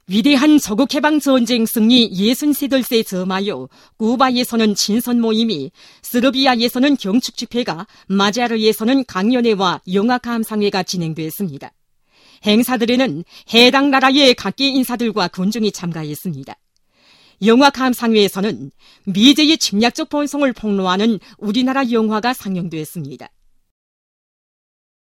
위대한 조국해방전쟁 승리 63돌세 점하여 쿠바에서는 친선 모임이, 스르비아에서는 경축 집회가, 마자르에서는 강연회와 영화감상회가 진행됐습니다. 행사들에는 해당 나라의 각계 인사들과 군중이 참가했습니다. 영화감상회에서는 미제의 침략적 본성을 폭로하는 우리나라 영화가 상영됐습니다.